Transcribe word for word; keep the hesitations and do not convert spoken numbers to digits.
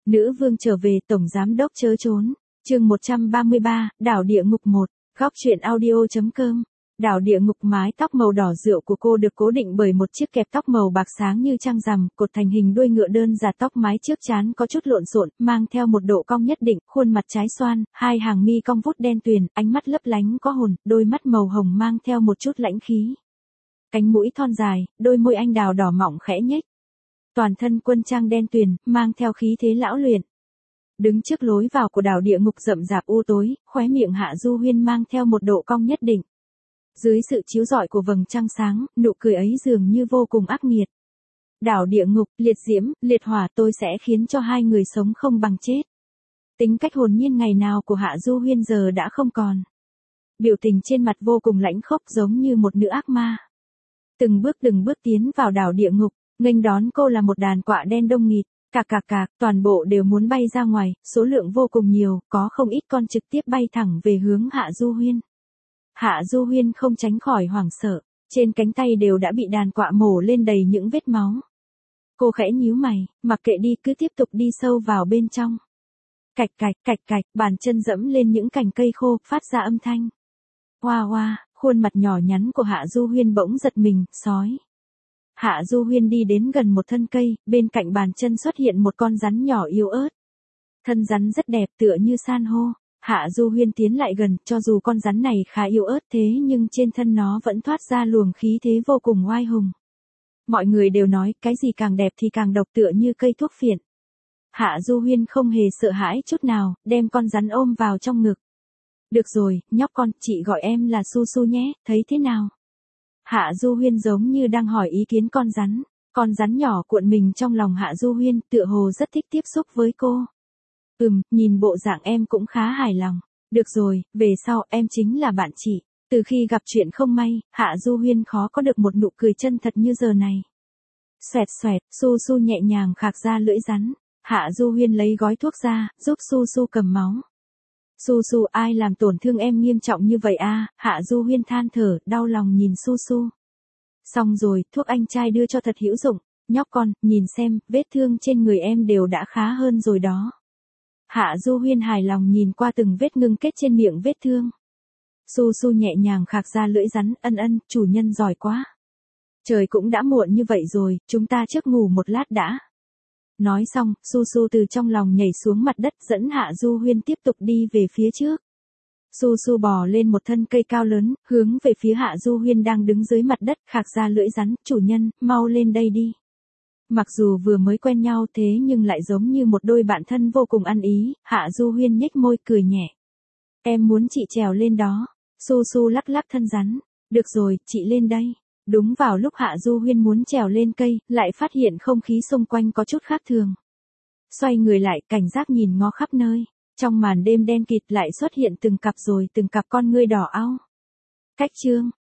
Nữ vương trở về, tổng giám đốc chớ trốn. Chương một trăm ba mươi ba, Đảo Địa Ngục một. Góc truyện audio chấm com. Đảo Địa Ngục. Mái tóc màu đỏ rượu của cô được cố định bởi một chiếc kẹp tóc màu bạc sáng như trăng rằm, cột thành hình đuôi ngựa đơn giản. Tóc mái trước trán có chút lộn xộn, mang theo một độ cong nhất định, khuôn mặt trái xoan, hai hàng mi cong vút đen tuyền, ánh mắt lấp lánh có hồn, đôi mắt màu hồng mang theo một chút lãnh khí. Cánh mũi thon dài, đôi môi anh đào đỏ mọng khẽ nhếch. Toàn thân quân trang đen tuyền, mang theo khí thế lão luyện. Đứng trước lối vào của đảo địa ngục rậm rạp u tối, khóe miệng Hạ Du Huyên mang theo một độ cong nhất định. Dưới sự chiếu rọi của vầng trăng sáng, nụ cười ấy dường như vô cùng ác nghiệt. Đảo địa ngục, liệt diễm, liệt hỏa, tôi sẽ khiến cho hai người sống không bằng chết. Tính cách hồn nhiên ngày nào của Hạ Du Huyên giờ đã không còn. Biểu tình trên mặt vô cùng lãnh khốc giống như một nữ ác ma. Từng bước từng bước tiến vào đảo địa ngục, nghênh đón cô là một đàn quạ đen đông nghịt. Cạc cạc cạc, toàn bộ đều muốn bay ra ngoài, số lượng vô cùng nhiều, có không ít con trực tiếp bay thẳng về hướng Hạ Du Huyên. Hạ Du Huyên không tránh khỏi hoảng sợ, trên cánh tay đều đã bị đàn quạ mổ lên đầy những vết máu. Cô khẽ nhíu mày, mặc kệ đi, cứ tiếp tục đi sâu vào bên trong. Cạch cạch cạch cạch, bàn chân dẫm lên những cành cây khô, phát ra âm thanh. Hoa hoa, khuôn mặt nhỏ nhắn của Hạ Du Huyên bỗng giật mình, sói. Hạ Du Huyên đi đến gần một thân cây, bên cạnh bàn chân xuất hiện một con rắn nhỏ yếu ớt. Thân rắn rất đẹp tựa như san hô. Hạ Du Huyên tiến lại gần, cho dù con rắn này khá yếu ớt thế nhưng trên thân nó vẫn thoát ra luồng khí thế vô cùng oai hùng. Mọi người đều nói cái gì càng đẹp thì càng độc, tựa như cây thuốc phiện. Hạ Du Huyên không hề sợ hãi chút nào, đem con rắn ôm vào trong ngực. Được rồi, nhóc con, chị gọi em là Su Su nhé, thấy thế nào? Hạ Du Huyên giống như đang hỏi ý kiến con rắn. Con rắn nhỏ cuộn mình trong lòng Hạ Du Huyên, tựa hồ rất thích tiếp xúc với cô. Ừm, nhìn bộ dạng em cũng khá hài lòng. Được rồi, về sau em chính là bạn chị. Từ khi gặp chuyện không may, Hạ Du Huyên khó có được một nụ cười chân thật như giờ này. Xoẹt xoẹt, Su Su nhẹ nhàng khạc ra lưỡi rắn. Hạ Du Huyên lấy gói thuốc ra, giúp Su Su cầm máu. Su Su, ai làm tổn thương em nghiêm trọng như vậy a? Hạ Du Huyên than thở, đau lòng nhìn Su Su. Xong rồi, thuốc anh trai đưa cho thật hữu dụng. Nhóc con, nhìn xem, vết thương trên người em đều đã khá hơn rồi đó. Hạ Du Huyên hài lòng nhìn qua từng vết ngưng kết trên miệng vết thương. Su Su nhẹ nhàng khạc ra lưỡi rắn, ân ân, chủ nhân giỏi quá. Trời cũng đã muộn như vậy rồi, chúng ta trước ngủ một lát đã. Nói xong, Su Su từ trong lòng nhảy xuống mặt đất, dẫn Hạ Du Huyên tiếp tục đi về phía trước. Su Su bò lên một thân cây cao lớn, hướng về phía Hạ Du Huyên đang đứng dưới mặt đất, khạc ra lưỡi rắn, chủ nhân, mau lên đây đi. Mặc dù vừa mới quen nhau thế nhưng lại giống như một đôi bạn thân vô cùng ăn ý, Hạ Du Huyên nhếch môi cười nhẹ. Em muốn chị trèo lên đó. Su Su lắc lắc thân rắn. Được rồi, chị lên đây. Đúng vào lúc Hạ Du Huyên muốn trèo lên cây, lại phát hiện không khí xung quanh có chút khác thường. Xoay người lại, cảnh giác nhìn ngó khắp nơi. Trong màn đêm đen kịt lại xuất hiện từng cặp rồi từng cặp con ngươi đỏ au. Cách chương.